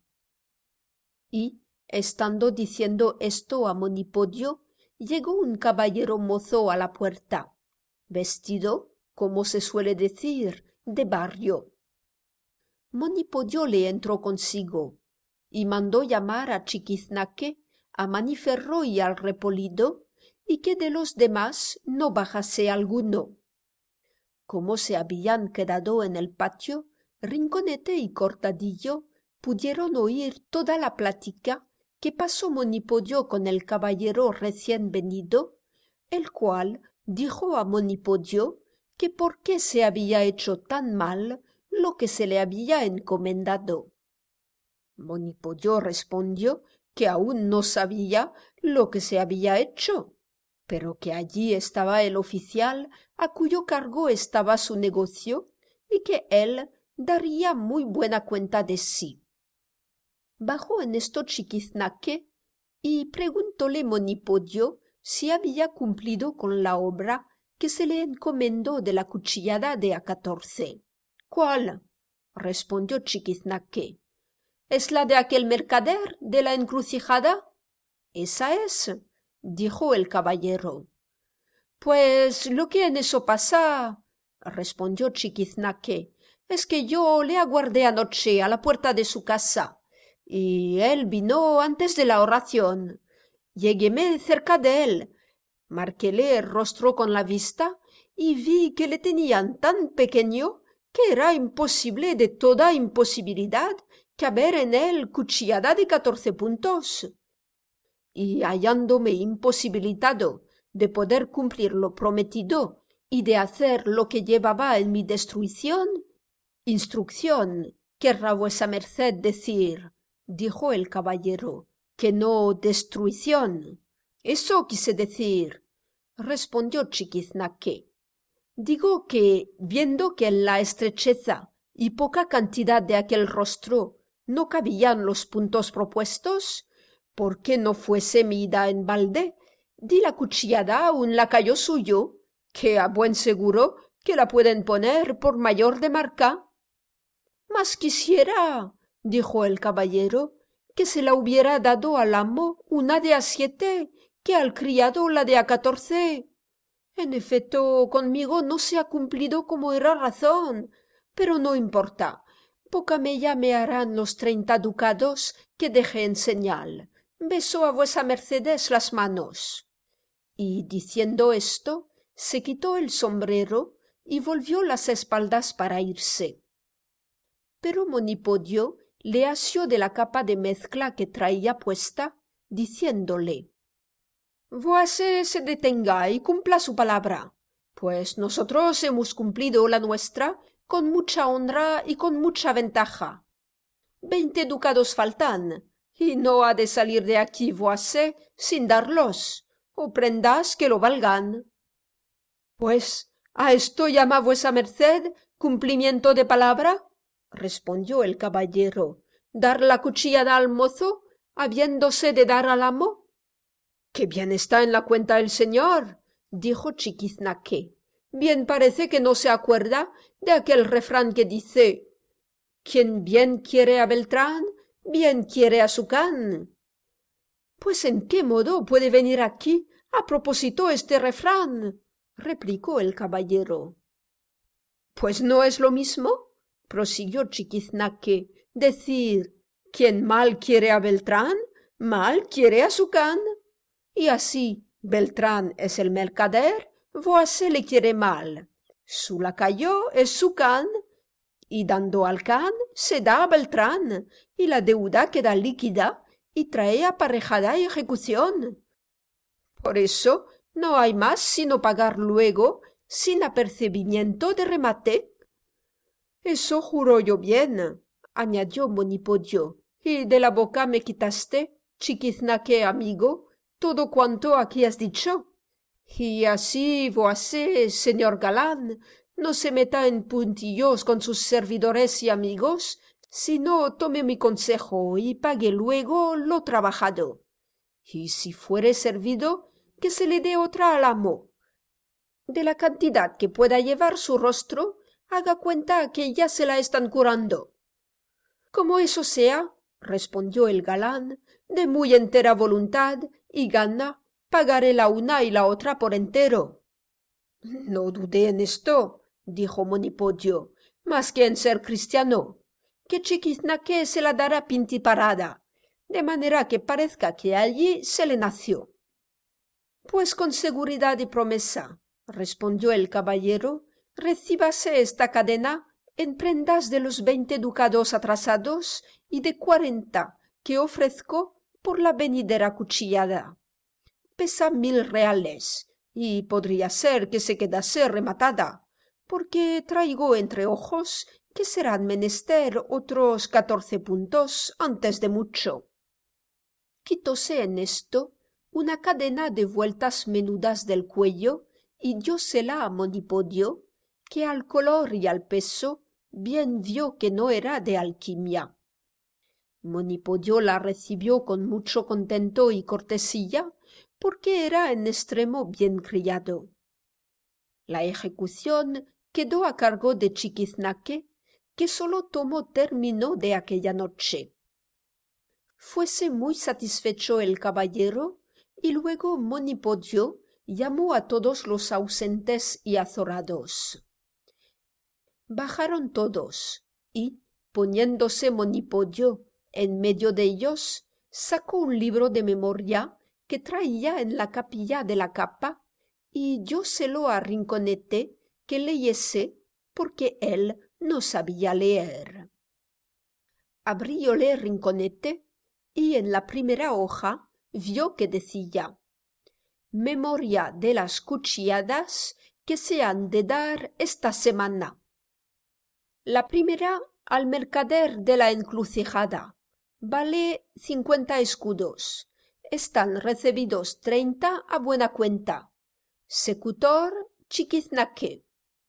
A: Y, estando diciendo esto a Monipodio, llegó un caballero mozo a la puerta, vestido, como se suele decir, de barrio. Monipodio le entró consigo, y mandó llamar a Chiquiznaque, a Maniferro y al Repolido, y que de los demás no bajase alguno. Como se habían quedado en el patio, Rinconete y Cortadillo pudieron oír toda la plática que pasó Monipodio con el caballero recién venido, el cual dijo a Monipodio que por qué se había hecho tan mal lo que se le había encomendado. Monipodio respondió que aún no sabía lo que se había hecho, pero que allí estaba el oficial a cuyo cargo estaba su negocio y que él daría muy buena cuenta de sí. Bajó en esto Chiquiznaque y preguntóle Monipodio si había cumplido con la obra que se le encomendó de la cuchillada de a catorce. ¿Cuál? Respondió Chiquiznaque. ¿Es la de aquel mercader de la encrucijada? Esa es, dijo el caballero. Pues lo que en eso pasa, respondió Chiquiznaque, es que yo le aguardé anoche a la puerta de su casa, y él vino antes de la oración. Lleguéme cerca de él, marquéle el rostro con la vista, y vi que le tenían tan pequeño que era imposible de toda imposibilidad caber en él cuchillada de catorce puntos. Y hallándome imposibilitado de poder cumplir lo prometido y de hacer lo que llevaba en mi destrucción, instrucción, querrá vuesa merced decir, dijo el caballero, que no destrucción. Eso quise decir, respondió Chiquiznaque. Digo que, viendo que en la estrecheza y poca cantidad de aquel rostro no cabían los puntos propuestos, porque no fuese mi ida en balde, di la cuchillada a un lacayo suyo, que a buen seguro que la pueden poner por mayor de marca. Mas quisiera, dijo el caballero, que se la hubiera dado al amo una de a siete, que al criado la de a catorce. En efecto, conmigo no se ha cumplido como era razón, pero no importa. Poca mella me harán los treinta ducados que dejé en señal. Beso a vuesa mercedes las manos. Y diciendo esto, se quitó el sombrero y volvió las espaldas para irse. Pero Monipodio le asió de la capa de mezcla que traía puesta, diciéndole: Voase se detenga y cumpla su palabra, pues nosotros hemos cumplido la nuestra con mucha honra y con mucha ventaja. Veinte ducados faltan, y no ha de salir de aquí voase sin darlos, o prendas que lo valgan. Pues, ¿a esto llama vuesa merced cumplimiento de palabra? Respondió el caballero. ¿Dar la cuchillada al mozo, habiéndose de dar al amo? —¡Qué bien está en la cuenta el señor! —dijo Chiquiznaque. Bien parece que no se acuerda de aquel refrán que dice: «Quien bien quiere a Beltrán, bien quiere a su can». —Pues ¿en qué modo puede venir aquí a propósito este refrán? —replicó el caballero. —Pues no es lo mismo —prosiguió Chiquiznaque— decir: «Quien mal quiere a Beltrán, mal quiere a su can». Y así Beltrán es el mercader, voase le quiere mal. Su lacayo es su can, y dando al can se da a Beltrán, y la deuda queda líquida y trae aparejada ejecución. Por eso no hay más sino pagar luego, sin apercibimiento de remate. Eso juro yo bien, añadió Monipodio, y de la boca me quitaste, Chiquiznaque amigo, todo cuanto aquí has dicho. Y así voase, señor galán, no se meta en puntillos con sus servidores y amigos, sino tome mi consejo y pague luego lo trabajado. Y si fuere servido, que se le dé otra al amo. De la cantidad que pueda llevar su rostro, haga cuenta que ya se la están curando. Como eso sea, respondió el galán, de muy entera voluntad y gana, pagaré la una y la otra por entero. No dudé en esto, dijo Monipodio, más que en ser cristiano, que Chiquiznaque se la dará pintiparada, de manera que parezca que allí se le nació. Pues con seguridad y promesa, respondió el caballero, recíbase esta cadena en prendas de los veinte ducados atrasados y de cuarenta que ofrezco por la venidera cuchillada. Pesa mil reales, y podría ser que se quedase rematada, porque traigo entre ojos que serán menester otros catorce puntos antes de mucho. Quitóse en esto una cadena de vueltas menudas del cuello y diósela a Monipodio, que al color y al peso bien vio que no era de alquimia. Monipodio la recibió con mucho contento y cortesía, porque era en extremo bien criado. La ejecución quedó a cargo de Chiquiznaque, que sólo tomó término de aquella noche. Fuese muy satisfecho el caballero, y luego Monipodio llamó a todos los ausentes y azorados. Bajaron todos, y, poniéndose Monipodio en medio de ellos, sacó un libro de memoria que traía en la capilla de la capa, y dióselo a Rinconete que leyese, porque él no sabía leer. Abrióle Rinconete, y en la primera hoja vio que decía: Memoria de las cuchilladas que se han de dar esta semana. La primera al mercader de la encrucijada. Vale cincuenta escudos. Están recibidos treinta a buena cuenta. Secutor Chiquiznaque.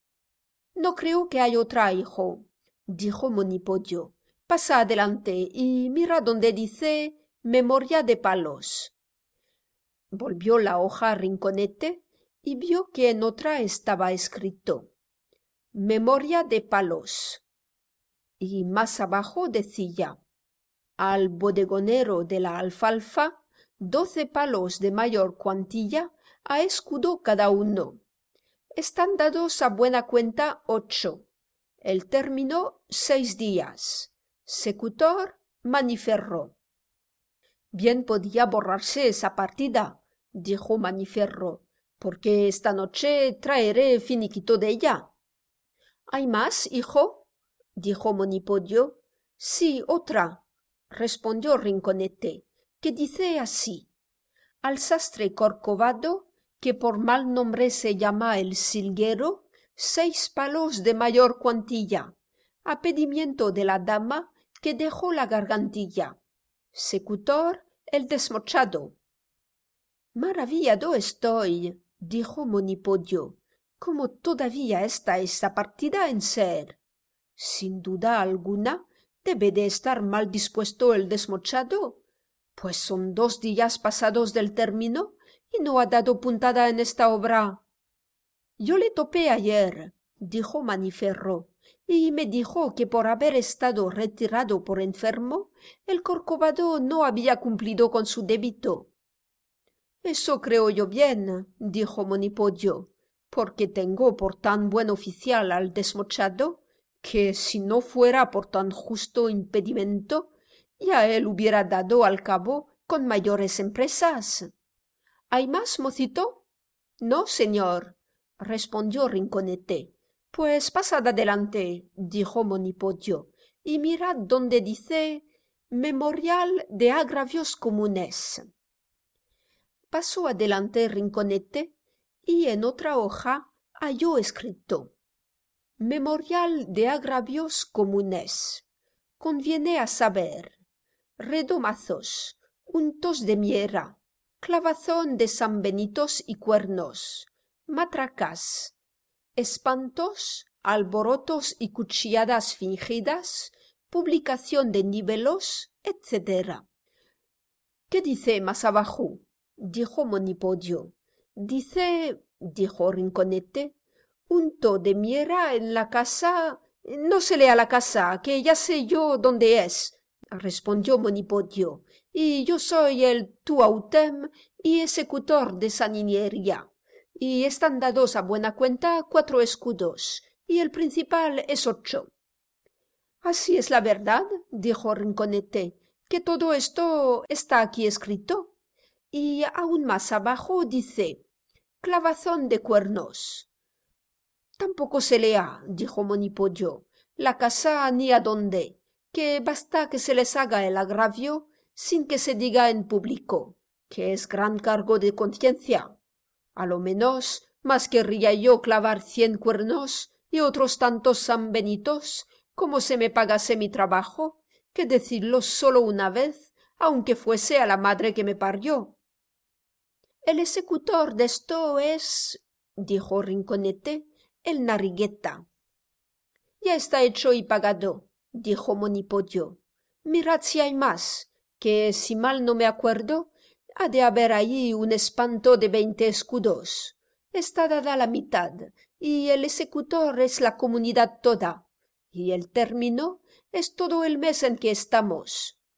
A: No creo que hay otra, hijo, dijo Monipodio. Pasa adelante y mira donde dice memoria de palos. Volvió la hoja a Rinconete y vio que en otra estaba escrito memoria de palos. Y más abajo decía: al bodegonero de la alfalfa, doce palos de mayor cuantía a escudo cada uno. Están dados a buena cuenta ocho. El término seis días. Secutor Maniferro. Bien podía borrarse esa partida, dijo Maniferro, porque esta noche traeré finiquito de ella. ¿Hay más, hijo? dijo Monipodio. Sí, otra, respondió Rinconete, que dice así: al sastre Corcovado, que por mal nombre se llama el silguero, seis palos de mayor cuantía, a pedimiento de la dama que dejó la gargantilla. Secutor el desmochado. Maravillado estoy, dijo Monipodio, como todavía está esta partida en ser. Sin duda alguna debe de estar mal dispuesto el desmochado, pues son dos días pasados del término y no ha dado puntada en esta obra. Yo le topé ayer, dijo Maniferro, y me dijo que por haber estado retirado por enfermo, el Corcovado no había cumplido con su débito. Eso creo yo bien, dijo Monipodio, porque tengo por tan buen oficial al desmochado, que si no fuera por tan justo impedimento, ya él hubiera dado al cabo con mayores empresas. ¿Hay más, mocito? No, señor, respondió Rinconete. Pues pasad adelante, dijo Monipodio, y mirad donde dice Memorial de agravios comunes. Pasó adelante Rinconete, y en otra hoja halló escrito Memorial de agravios comunes. Conviene a saber redomazos, untos de miera, clavazón de sanbenitos y cuernos, matracas, espantos, alborotos y cuchilladas fingidas, publicación de nivelos, etcétera. ¿Qué dice más abajo? Dijo Monipodio. Dice, dijo Rinconete, unto de miera en la casa. No se lea la casa, que ya sé yo dónde es, respondió Monipodio, y yo soy el tuautem y ejecutor de esa niñería. Y están dados a buena cuenta cuatro escudos, y el principal es ocho. Así es la verdad, dijo Rinconete, que todo esto está aquí escrito. Y aún más abajo dice clavazón de cuernos. Tampoco se lea, dijo Monipodio, la casa ni a dónde, que basta que se les haga el agravio sin que se diga en público, que es gran cargo de conciencia. A lo menos más querría yo clavar cien cuernos y otros tantos sanbenitos, como se me pagase mi trabajo, que decirlo solo una vez, aunque fuese a la madre que me parió. El ejecutor de esto es, dijo Rinconete, el Narigueta. Ya está hecho y pagado, dijo Monipodio. Mirad si hay más, que si mal no me acuerdo, ha de haber allí un espanto de veinte escudos. Está dada la mitad, y el ejecutor es la comunidad toda, y el término es todo el mes en que estamos.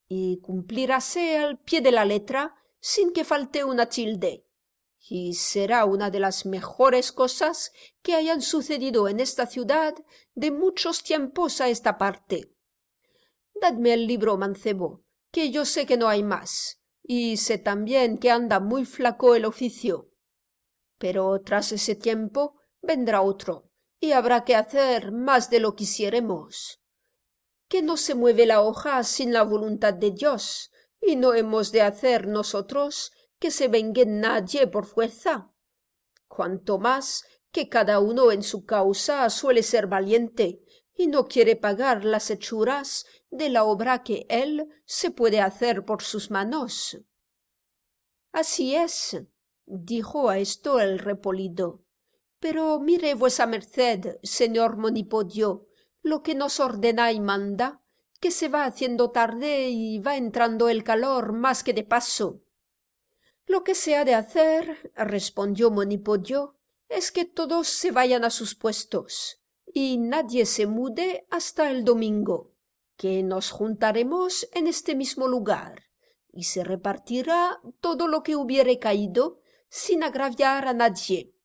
A: y cumpliráse al pie de la letra sin que falte una tilde, y será una de las mejores cosas que hayan sucedido en esta ciudad de muchos tiempos a esta parte. Dadme el libro, mancebo, que yo sé que no hay más, y sé también que anda muy flaco el oficio. Pero tras ese tiempo vendrá otro, y habrá que hacer más de lo que quisiéremos. Que no se mueve la hoja sin la voluntad de Dios, y no hemos de hacer nosotros que se vengue nadie por fuerza. Cuanto más que cada uno en su causa suele ser valiente, y no quiere pagar las hechuras de la obra que él se puede hacer por sus manos. Así es, dijo a esto el repolido. Pero mire vuesa merced, señor Monipodio, lo que nos ordena y manda, que se va haciendo tarde y va entrando el calor más que de paso. Lo que se ha de hacer, respondió Monipodio, es que todos se vayan a sus puestos, y nadie se mude hasta el domingo, que nos juntaremos en este mismo lugar, y se repartirá todo lo que hubiere caído, sin agraviar a nadie.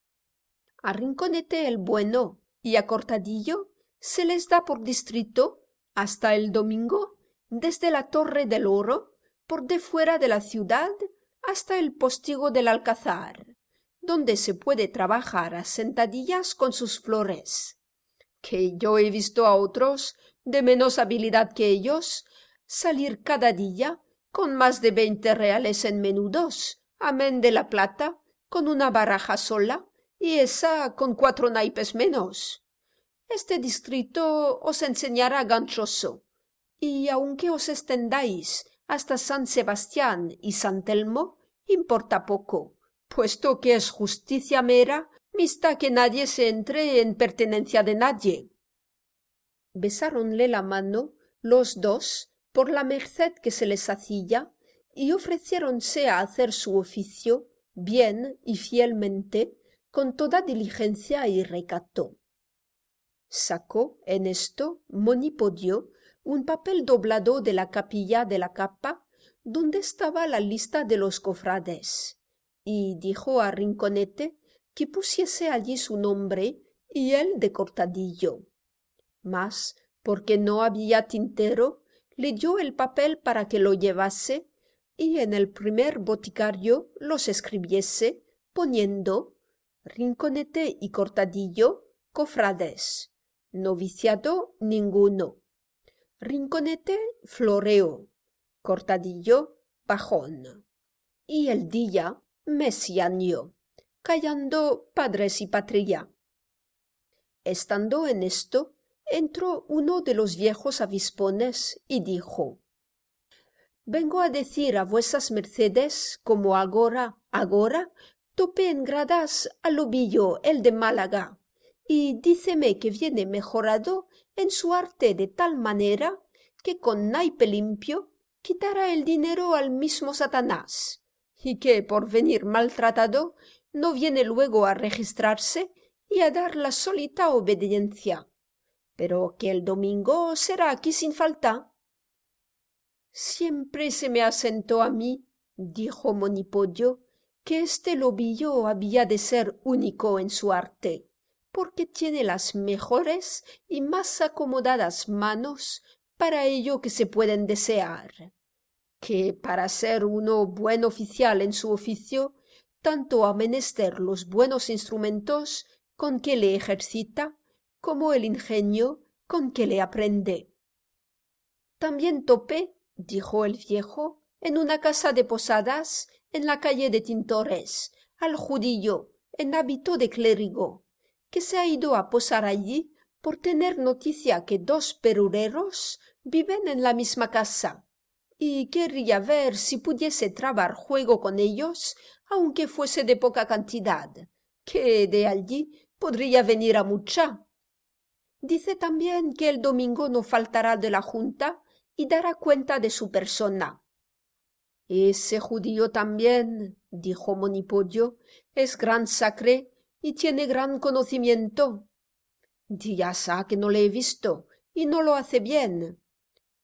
A: A Rinconete el Bueno y a Cortadillo se les da por distrito, hasta el domingo, desde la Torre del Oro, por de fuera de la ciudad, hasta el postigo del Alcázar, donde se puede trabajar a sentadillas con sus flores, que yo he visto a otros, de menos habilidad que ellos, salir cada día con más de veinte reales en menudos, amén de la plata, con una baraja sola, y esa con cuatro naipes menos. Este distrito os enseñará ganchoso, y aunque os extendáis hasta San Sebastián y San Telmo, importa poco, puesto que es justicia mera vista que nadie se entre en pertenencia de nadie. Besáronle la mano los dos por la merced que se les hacía, y ofreciéronse a hacer su oficio bien y fielmente, con toda diligencia y recato. Sacó en esto Monipodio un papel doblado de la capilla de la capa, donde estaba la lista de los cofrades, y dijo a Rinconete que pusiese allí su nombre y el de Cortadillo. Mas, porque no había tintero, le dio el papel para que lo llevase, y en el primer boticario los escribiese, poniendo Rinconete y Cortadillo, cofrades, noviciado ninguno. Rinconete, floreo, Cortadillo, bajón, y el día, mesiaño, callando padres y patria. Estando en esto, entró uno de los viejos avispones y dijo: «Vengo a decir a vuesas mercedes, como agora, agora, topé en gradas a Lobillo, el de Málaga, y díceme que viene mejorado en su arte de tal manera que con naipe limpio quitará el dinero al mismo Satanás, y que por venir maltratado no viene luego a registrarse y a dar la sólita obediencia, pero que el domingo será aquí sin falta». Siempre se me asentó a mí, dijo Monipodio, que este Lobillo había de ser único en su arte, porque tiene las mejores y más acomodadas manos para ello que se pueden desear, que para ser uno buen oficial en su oficio, tanto ha menester los buenos instrumentos con que le ejercita, como el ingenio con que le aprende. También topé, dijo el viejo, en una casa de posadas, en la calle de Tintores, al judío, en hábito de clérigo, que se ha ido a posar allí por tener noticia que dos perureros viven en la misma casa, y querría ver si pudiese trabar juego con ellos, aunque fuese de poca cantidad, que de allí podría venir a mucha. Dice también que el domingo no faltará de la junta y dará cuenta de su persona. Ese judío también, dijo Monipodio, es gran sacre y tiene gran conocimiento. Días ha que no le he visto, y no lo hace bien.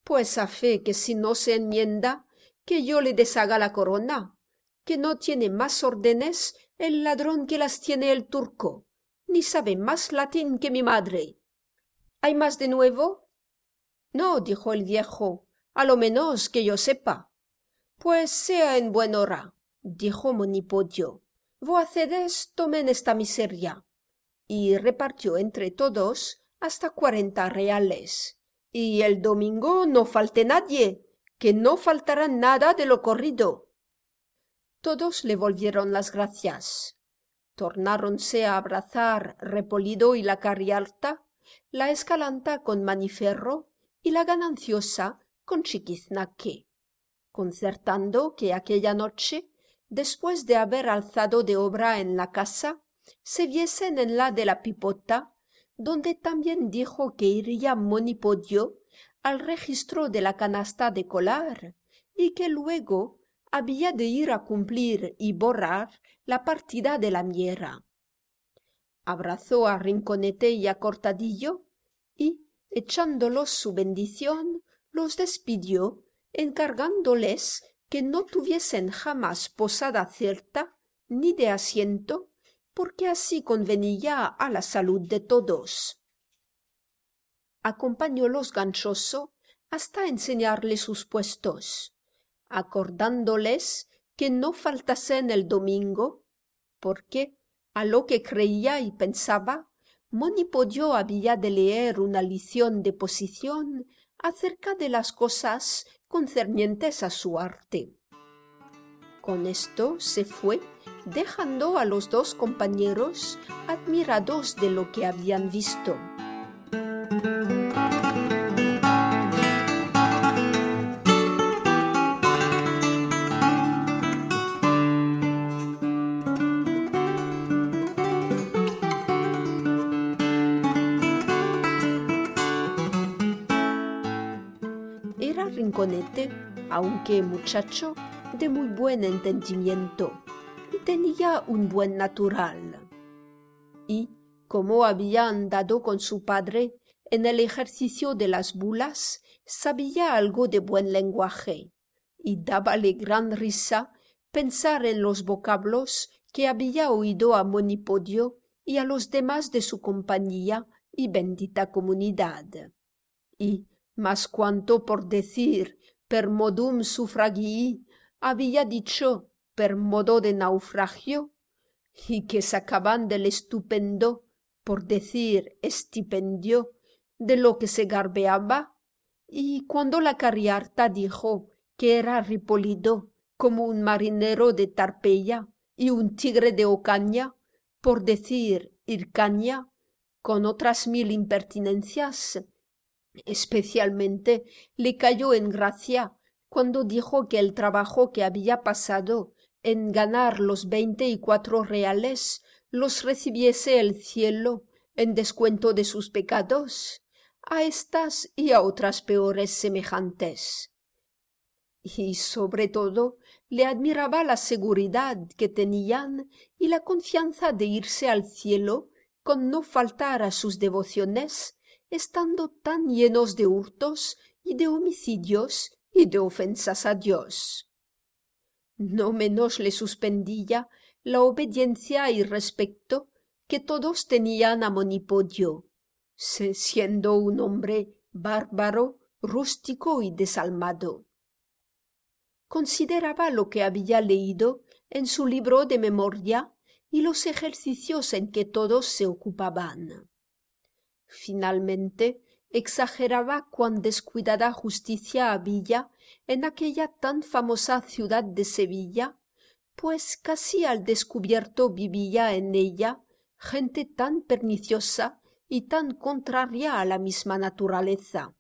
A: Pues a fe que si no se enmienda, que yo le deshaga la corona, que no tiene más órdenes el ladrón que las tiene el turco, ni sabe más latín que mi madre. ¿Hay más de nuevo? No, dijo el viejo, a lo menos que yo sepa. Pues sea en buen hora, dijo Monipodio. Voacedes tomen esta miseria. Y repartió entre todos hasta cuarenta reales. Y el domingo no falte nadie, que no faltará nada de lo corrido. Todos le volvieron las gracias. Tornáronse a abrazar Repolido y la Cariharta, la Escalanta con Maniferro y la Gananciosa con Chiquiznaque, concertando que aquella noche, después de haber alzado de obra en la casa, se viesen en la de la Pipota, donde también dijo que iría Monipodio al registro de la canasta de colar, y que luego había de ir a cumplir y borrar la partida de la miera. Abrazó a Rinconete y a Cortadillo, y, echándolos su bendición, los despidió, encargándoles que no tuviesen jamás posada cierta ni de asiento, porque así convenía a la salud de todos. Acompañólos Ganchoso hasta enseñarle sus puestos, acordándoles que no faltasen el domingo, porque, a lo que creía y pensaba, Monipodio había de leer una lición de posición acerca de las cosas concernientes a su arte. Con esto se fue, dejando a los dos compañeros admirados de lo que habían visto. Era Rinconete, aunque muchacho, de muy buen entendimiento, y tenía un buen natural. Y, como había andado con su padre en el ejercicio de las bulas, sabía algo de buen lenguaje, y dábale gran risa pensar en los vocablos que había oído a Monipodio y a los demás de su compañía y bendita comunidad. Y, mas cuanto por decir per modum suffragii había dicho per modo de naufragio, y que sacaban del estupendo, por decir estipendio, de lo que se garbeaba, y cuando la Cariharta dijo que era Repolido como un marinero de Tarpeya y un tigre de Ocaña, por decir Hircania, con otras mil impertinencias, especialmente le cayó en gracia cuando dijo que el trabajo que había pasado en ganar los veinte y cuatro reales los recibiese el cielo en descuento de sus pecados, a estas y a otras peores semejantes. Y sobre todo le admiraba la seguridad que tenían y la confianza de irse al cielo con no faltar a sus devociones, estando tan llenos de hurtos y de homicidios y de ofensas a Dios. No menos le suspendía la obediencia y respeto que todos tenían a Monipodio, siendo un hombre bárbaro, rústico y desalmado. Consideraba lo que había leído en su libro de memoria y los ejercicios en que todos se ocupaban. Finalmente, exageraba cuán descuidada justicia había en aquella tan famosa ciudad de Sevilla, pues casi al descubierto vivía en ella gente tan perniciosa y tan contraria a la misma naturaleza.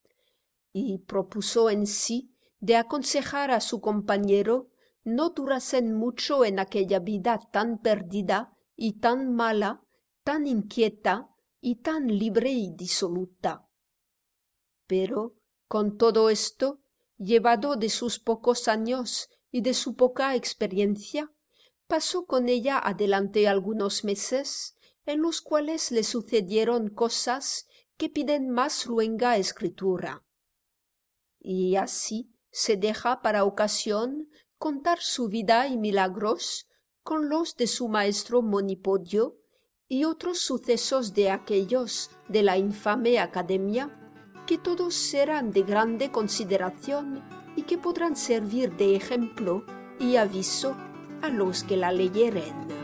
A: Y propuso en sí de aconsejar a su compañero no durasen mucho en aquella vida tan perdida y tan mala, tan inquieta y tan libre y disoluta. Pero, con todo esto, llevado de sus pocos años y de su poca experiencia, pasó con ella adelante algunos meses, en los cuales le sucedieron cosas que piden más luenga escritura. y así se deja para ocasión contar su vida y milagros con los de su maestro Monipodio y otros sucesos de aquellos de la infame academia, que todos serán de grande consideración y que podrán servir de ejemplo y aviso a los que la leyeren.